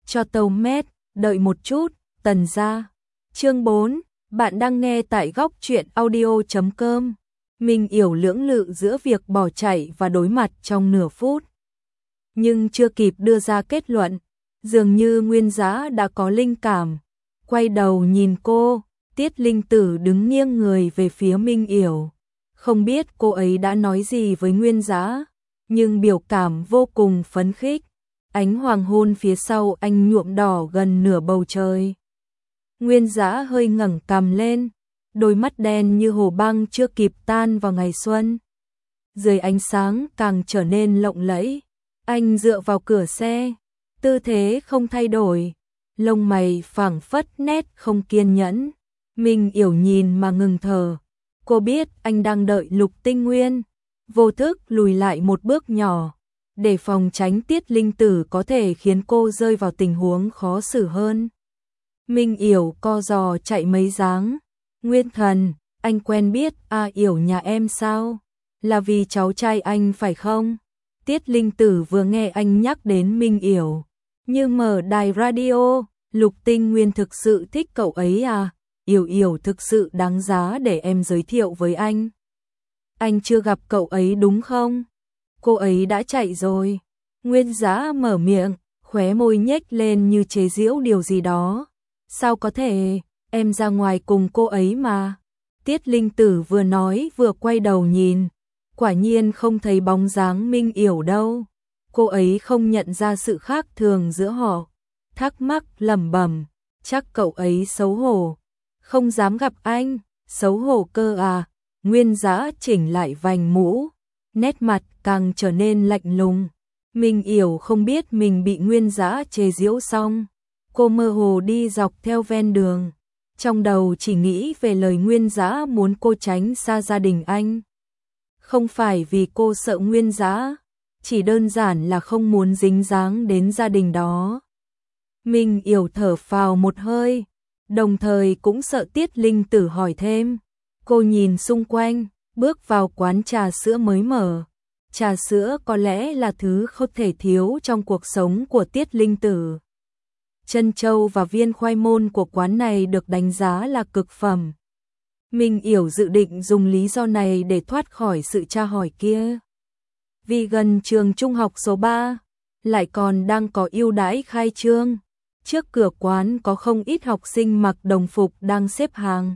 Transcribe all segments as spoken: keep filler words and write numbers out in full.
cho tàu mét, đợi một chút, Tần gia. Chương bốn, bạn đang nghe tại góc truyện audio chấm com. Minh Yểu lưỡng lự giữa việc bỏ chạy và đối mặt trong nửa phút. Nhưng chưa kịp đưa ra kết luận, dường như Nguyên Giá đã có linh cảm. Quay đầu nhìn cô, Tiết Linh Tử đứng nghiêng người về phía Minh Yểu. Không biết cô ấy đã nói gì với Nguyên Giá, nhưng biểu cảm vô cùng phấn khích. Ánh hoàng hôn phía sau anh nhuộm đỏ gần nửa bầu trời. Nguyên Giá hơi ngẩng cằm lên, đôi mắt đen như hồ băng chưa kịp tan vào ngày xuân. Dưới ánh sáng càng trở nên lộng lẫy. Anh dựa vào cửa xe, tư thế không thay đổi, lông mày phảng phất nét không kiên nhẫn. Minh Yểu nhìn mà ngừng thở. Cô biết anh đang đợi Lục Tinh Nguyên, vô thức lùi lại một bước nhỏ, để phòng tránh Tiết Linh Tử có thể khiến cô rơi vào tình huống khó xử hơn. Minh Yểu co giò chạy mấy dáng. Nguyên Thần, anh quen biết A Yểu nhà em sao? Là vì cháu trai anh phải không? Tiết Linh Tử vừa nghe anh nhắc đến Minh Yểu, như mở đài radio. Lục Tinh Nguyên thực sự thích cậu ấy à? Yểu Yểu thực sự đáng giá để em giới thiệu với anh. Anh chưa gặp cậu ấy đúng không? Cô ấy đã chạy rồi. Nguyên Giá mở miệng, khóe môi nhếch lên như chế giễu điều gì đó. Sao có thể, em ra ngoài cùng cô ấy mà. Tiết Linh Tử vừa nói vừa quay đầu nhìn. Quả nhiên không thấy bóng dáng Minh Yểu đâu. Cô ấy không nhận ra sự khác thường giữa họ. Thắc mắc lẩm bẩm, chắc cậu ấy xấu hổ. Không dám gặp anh, xấu hổ cơ à. Nguyên Giá chỉnh lại vành mũ, nét mặt càng trở nên lạnh lùng. Minh Yểu không biết mình bị Nguyên Giá chế giễu xong. Cô mơ hồ đi dọc theo ven đường, trong đầu chỉ nghĩ về lời Nguyên Giá muốn cô tránh xa gia đình anh. Không phải vì cô sợ Nguyên Giá, chỉ đơn giản là không muốn dính dáng đến gia đình đó. Minh Yểu thở phào một hơi, đồng thời cũng sợ Tiết Linh Tử hỏi thêm. Cô nhìn xung quanh, bước vào quán trà sữa mới mở. Trà sữa có lẽ là thứ không thể thiếu trong cuộc sống của Tiết Linh Tử. Trân châu và viên khoai môn của quán này được đánh giá là cực phẩm. Minh Yểu dự định dùng lý do này để thoát khỏi sự tra hỏi kia. Vì gần trường trung học số ba, lại còn đang có ưu đãi khai trương. Trước cửa quán có không ít học sinh mặc đồng phục đang xếp hàng.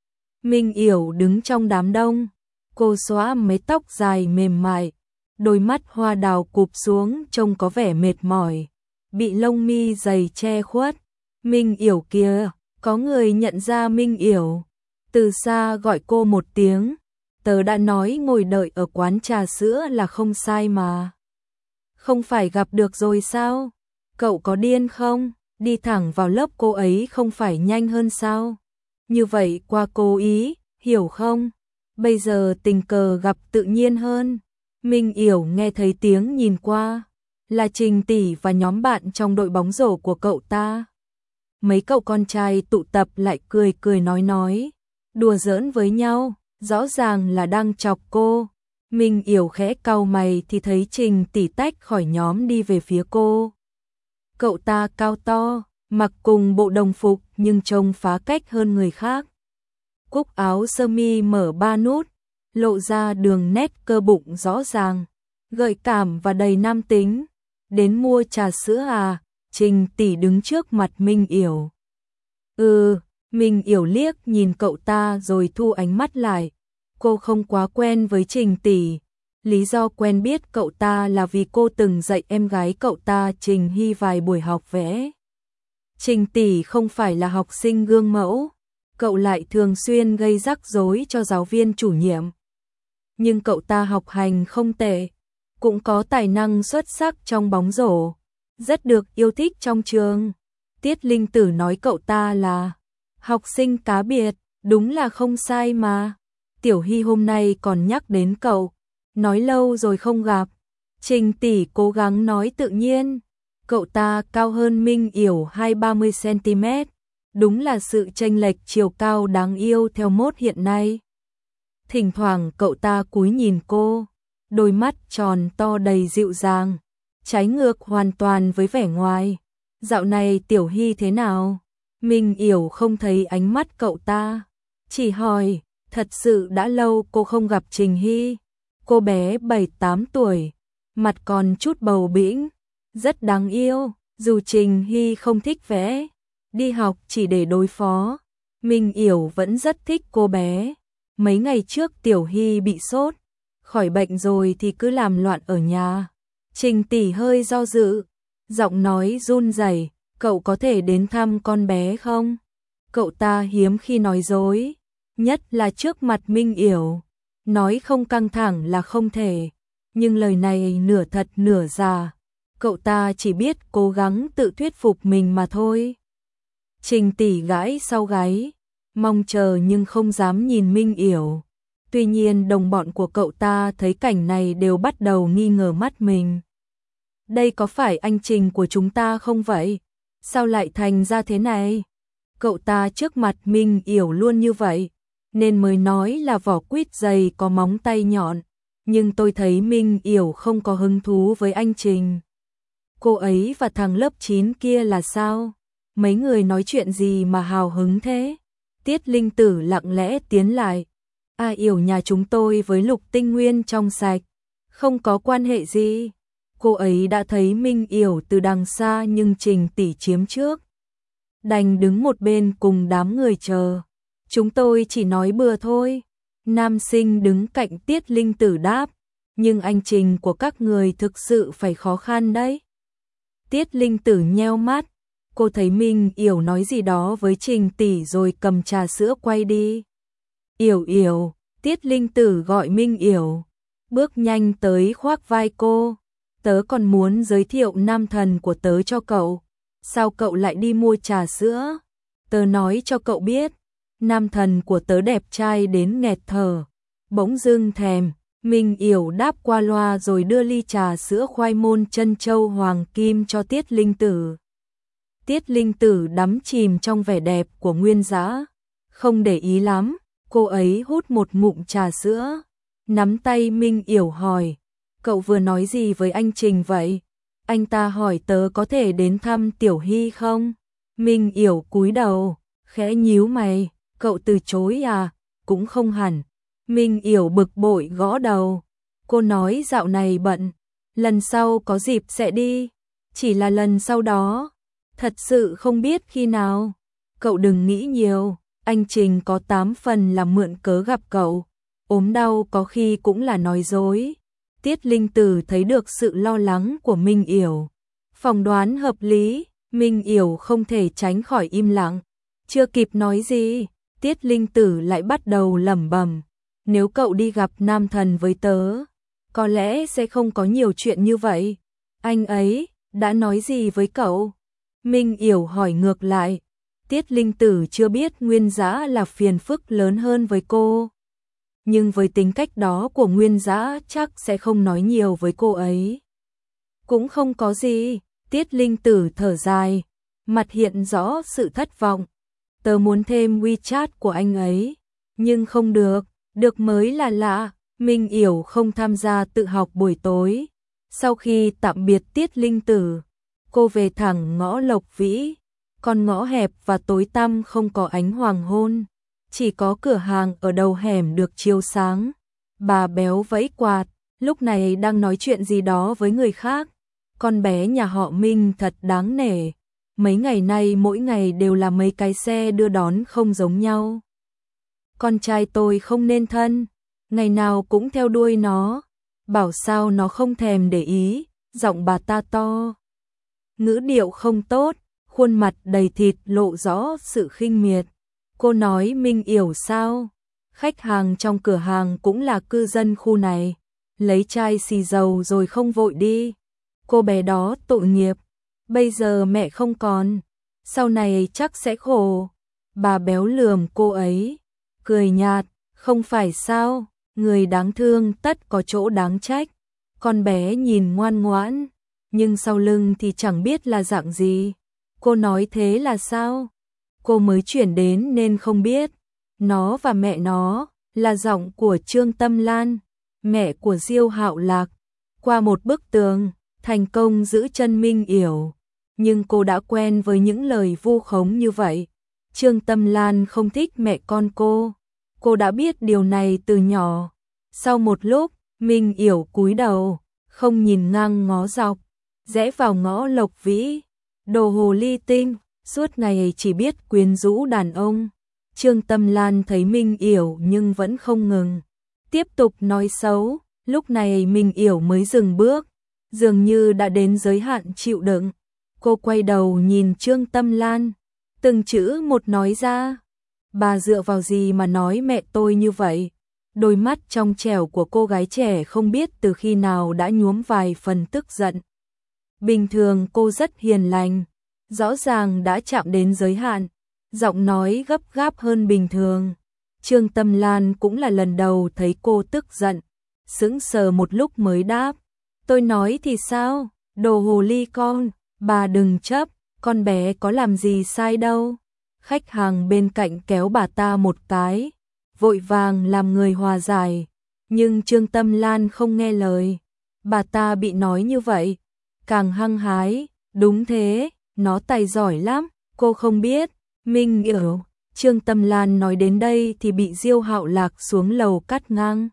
Minh Yểu đứng trong đám đông, cô xóa mái tóc dài mềm mại, đôi mắt hoa đào cụp xuống trông có vẻ mệt mỏi, bị lông mi dày che khuất. Minh Yểu kia, có người nhận ra Minh Yểu, từ xa gọi cô một tiếng. Tớ đã nói ngồi đợi ở quán trà sữa là không sai mà. Không phải gặp được rồi sao? Cậu có điên không? Đi thẳng vào lớp cô ấy không phải nhanh hơn sao? Như vậy qua cố ý, hiểu không? Bây giờ tình cờ gặp tự nhiên hơn. Minh Yểu nghe thấy tiếng nhìn qua, là Trình tỷ và nhóm bạn trong đội bóng rổ của cậu ta. Mấy cậu con trai tụ tập lại cười cười nói nói, đùa giỡn với nhau, rõ ràng là đang chọc cô. Minh Yểu khẽ cau mày thì thấy Trình tỷ tách khỏi nhóm đi về phía cô. Cậu ta cao to, mặc cùng bộ đồng phục nhưng trông phá cách hơn người khác. Cúc áo sơ mi mở ba nút, lộ ra đường nét cơ bụng rõ ràng, gợi cảm và đầy nam tính. Đến mua trà sữa à? Trình tỷ đứng trước mặt Minh Yểu. Ừ, Minh Yểu liếc nhìn cậu ta rồi thu ánh mắt lại. Cô không quá quen với Trình tỷ. Lý do quen biết cậu ta là vì cô từng dạy em gái cậu ta Trình Hy vài buổi học vẽ. Trình tỷ không phải là học sinh gương mẫu, cậu lại thường xuyên gây rắc rối cho giáo viên chủ nhiệm. Nhưng cậu ta học hành không tệ, cũng có tài năng xuất sắc trong bóng rổ, rất được yêu thích trong trường. Tiết Linh Tử nói cậu ta là học sinh cá biệt, đúng là không sai mà. Tiểu Hy hôm nay còn nhắc đến cậu, nói lâu rồi không gặp. Trình tỷ cố gắng nói tự nhiên. Cậu ta cao hơn Minh Yểu hai ba mươi xăng-ti-mét, đúng là sự chênh lệch chiều cao đáng yêu theo mốt hiện nay. Thỉnh thoảng cậu ta cúi nhìn cô, đôi mắt tròn to đầy dịu dàng, trái ngược hoàn toàn với vẻ ngoài. Dạo này Tiểu Hy thế nào? Minh Yểu không thấy ánh mắt cậu ta, chỉ hỏi, thật sự đã lâu cô không gặp Trình Hy. Cô bé bảy tám tuổi, mặt còn chút bầu bĩnh, rất đáng yêu, dù Trình Hy không thích vẽ, đi học chỉ để đối phó. Minh Yểu vẫn rất thích cô bé. Mấy ngày trước Tiểu Hy bị sốt, khỏi bệnh rồi thì cứ làm loạn ở nhà. Trình tỷ hơi do dự, giọng nói run rẩy, cậu có thể đến thăm con bé không? Cậu ta hiếm khi nói dối, nhất là trước mặt Minh Yểu. Nói không căng thẳng là không thể, nhưng lời này nửa thật nửa giả. Cậu ta chỉ biết cố gắng tự thuyết phục mình mà thôi. Trình tỷ gãi sau gáy, mong chờ nhưng không dám nhìn Minh Yểu. Tuy nhiên đồng bọn của cậu ta thấy cảnh này đều bắt đầu nghi ngờ mắt mình. Đây có phải anh Trình của chúng ta không vậy? Sao lại thành ra thế này? Cậu ta trước mặt Minh Yểu luôn như vậy, nên mới nói là vỏ quýt dày có móng tay nhọn. Nhưng tôi thấy Minh Yểu không có hứng thú với anh Trình. Cô ấy và thằng lớp chín kia là sao? Mấy người nói chuyện gì mà hào hứng thế? Tiết Linh Tử lặng lẽ tiến lại. À, Yểu nhà chúng tôi với Lục Tinh Nguyên trong sạch, không có quan hệ gì. Cô ấy đã thấy Minh Yểu từ đằng xa nhưng Trình tỷ chiếm trước, đành đứng một bên cùng đám người chờ. Chúng tôi chỉ nói bừa thôi. Nam sinh đứng cạnh Tiết Linh Tử đáp, nhưng anh Trình của các người thực sự phải khó khăn đấy. Tiết Linh Tử nheo mắt, cô thấy Minh Yểu nói gì đó với Trình tỷ rồi cầm trà sữa quay đi. Yểu Yểu, Tiết Linh Tử gọi Minh Yểu, bước nhanh tới khoác vai cô. Tớ còn muốn giới thiệu nam thần của tớ cho cậu. Sao cậu lại đi mua trà sữa? Tớ nói cho cậu biết, nam thần của tớ đẹp trai đến nghẹt thở. Bỗng dưng thèm, Minh Yểu đáp qua loa rồi đưa ly trà sữa khoai môn trân châu hoàng kim cho Tiết Linh Tử. Tiết Linh Tử đắm chìm trong vẻ đẹp của Nguyên Dã, không để ý lắm. Cô ấy hút một ngụm trà sữa, nắm tay Minh Yểu hỏi, cậu vừa nói gì với anh Trình vậy? Anh ta hỏi tớ có thể đến thăm Tiểu Hy không? Minh Yểu cúi đầu, khẽ nhíu mày, cậu từ chối à? Cũng không hẳn. Minh Yểu bực bội gõ đầu. Cô nói dạo này bận, lần sau có dịp sẽ đi. Chỉ là lần sau đó, thật sự không biết khi nào. Cậu đừng nghĩ nhiều, anh Trình có tám phần là mượn cớ gặp cậu. Ốm đau có khi cũng là nói dối. Tiết Linh Tử thấy được sự lo lắng của Minh Yểu, phỏng đoán hợp lý. Minh Yểu không thể tránh khỏi im lặng. Chưa kịp nói gì, Tiết Linh Tử lại bắt đầu lẩm bẩm, nếu cậu đi gặp nam thần với tớ, có lẽ sẽ không có nhiều chuyện như vậy. Anh ấy đã nói gì với cậu? Minh Yểu hỏi ngược lại. Tiết Linh Tử chưa biết Nguyên Dã là phiền phức lớn hơn với cô, nhưng với tính cách đó của Nguyên Dã chắc sẽ không nói nhiều với cô ấy. Cũng không có gì. Tiết Linh Tử thở dài, mặt hiện rõ sự thất vọng. Tớ muốn thêm WeChat của anh ấy, nhưng không được, được mới là lạ. Minh Yểu không tham gia tự học buổi tối. Sau khi tạm biệt Tiết Linh Tử, cô về thẳng ngõ Lộc Vĩ. Con ngõ hẹp và tối tăm không có ánh hoàng hôn, chỉ có cửa hàng ở đầu hẻm được chiếu sáng. Bà béo vẫy quạt, lúc này đang nói chuyện gì đó với người khác. Con bé nhà họ Minh thật đáng nể, mấy ngày nay mỗi ngày đều là mấy cái xe đưa đón không giống nhau. Con trai tôi không nên thân, ngày nào cũng theo đuôi nó, bảo sao nó không thèm để ý. Giọng bà ta to, ngữ điệu không tốt, khuôn mặt đầy thịt lộ rõ sự khinh miệt. Cô nói Minh Yểu sao? Khách hàng trong cửa hàng cũng là cư dân khu này, lấy chai xì dầu rồi không vội đi. Cô bé đó tội nghiệp, bây giờ mẹ không còn, sau này chắc sẽ khổ. Bà béo lườm cô ấy, cười nhạt, không phải sao, người đáng thương tất có chỗ đáng trách. Con bé nhìn ngoan ngoãn, nhưng sau lưng thì chẳng biết là dạng gì. Cô nói thế là sao? Cô mới chuyển đến nên không biết. Nó và mẹ nó là giọng của Trương Tâm Lan, mẹ của Diêu Hạo Lạc. Qua một bức tường, thành công giữ chân Minh Yểu. nhưng cô đã quen với những lời vu khống như vậy. Trương Tâm Lan không thích mẹ con cô, cô đã biết điều này từ nhỏ. Sau một lúc, Minh Yểu cúi đầu, không nhìn ngang ngó dọc, rẽ vào ngõ Lộc Vĩ. Đồ hồ ly tinh, suốt ngày chỉ biết quyến rũ đàn ông. Trương Tâm Lan thấy Minh Yểu nhưng vẫn không ngừng, tiếp tục nói xấu. Lúc này Minh Yểu mới dừng bước, dường như đã đến giới hạn chịu đựng. Cô quay đầu nhìn Trương Tâm Lan, từng chữ một nói ra. Bà dựa vào gì mà nói mẹ tôi như vậy? Đôi mắt trong trẻo của cô gái trẻ không biết từ khi nào đã nhuốm vài phần tức giận. Bình thường cô rất hiền lành, rõ ràng đã chạm đến giới hạn, giọng nói gấp gáp hơn bình thường. Trương Tâm Lan cũng là lần đầu thấy cô tức giận, sững sờ một lúc mới đáp. Tôi nói thì sao, đồ hồ ly con, bà đừng chấp, con bé có làm gì sai đâu. Khách hàng bên cạnh kéo bà ta một cái, vội vàng làm người hòa giải. Nhưng Trương Tâm Lan không nghe lời, bà ta bị nói như vậy, càng hăng hái. Đúng thế, nó tài giỏi lắm, cô không biết. Minh Yểu. Trương Tâm Lan nói đến đây thì bị Diêu Hạo Lạc xuống lầu cắt ngang.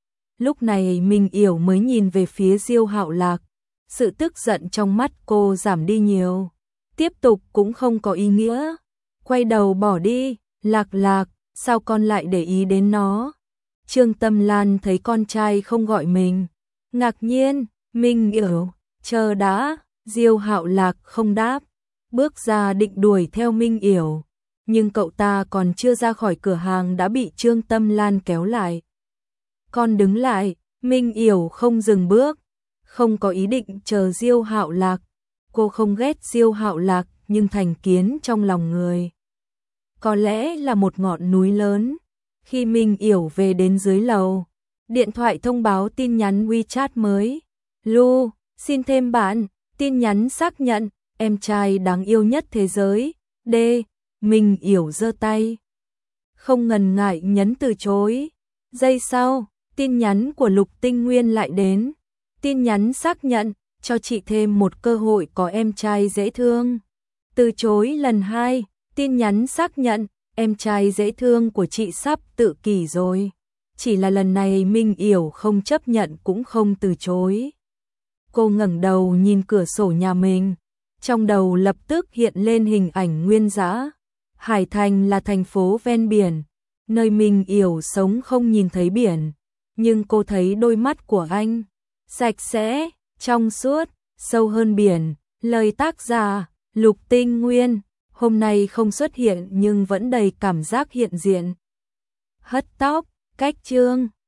Lúc này Minh Yểu mới nhìn về phía Diêu Hạo Lạc, sự tức giận trong mắt cô giảm đi nhiều, tiếp tục cũng không có ý nghĩa. Quay đầu bỏ đi. Lạc Lạc, sao con lại để ý đến nó? Trương Tâm Lan thấy con trai không gọi mình, ngạc nhiên. Minh Yểu, chờ đã. Diêu Hạo Lạc không đáp, bước ra định đuổi theo Minh Yểu, nhưng cậu ta còn chưa ra khỏi cửa hàng đã bị Trương Tâm Lan kéo lại. Con đứng lại. Minh Yểu không dừng bước, không có ý định chờ Diêu Hạo Lạc. Cô không ghét Diêu Hạo Lạc nhưng thành kiến trong lòng người có lẽ là một ngọn núi lớn. Khi Minh Yểu về đến dưới lầu, điện thoại thông báo tin nhắn WeChat mới. Lu, xin thêm bạn. Tin nhắn xác nhận, em trai đáng yêu nhất thế giới. D. Minh Yểu giơ tay, không ngần ngại nhấn từ chối. Giây sau, tin nhắn của Lục Tinh Nguyên lại đến. Tin nhắn xác nhận, cho chị thêm một cơ hội có em trai dễ thương. Từ chối lần hai, tin nhắn xác nhận, em trai dễ thương của chị sắp tự kỷ rồi. Chỉ là lần này Minh Yểu không chấp nhận cũng không từ chối. Cô ngẩng đầu nhìn cửa sổ nhà mình, trong đầu lập tức hiện lên hình ảnh Nguyên Dã. Hải Thành là thành phố ven biển, nơi Minh Yểu sống không nhìn thấy biển, nhưng cô thấy đôi mắt của anh sạch sẽ, trong suốt, sâu hơn biển. Lời tác giả Lục Tinh Nguyên hôm nay không xuất hiện nhưng vẫn đầy cảm giác hiện diện. Hất tóc, cách chương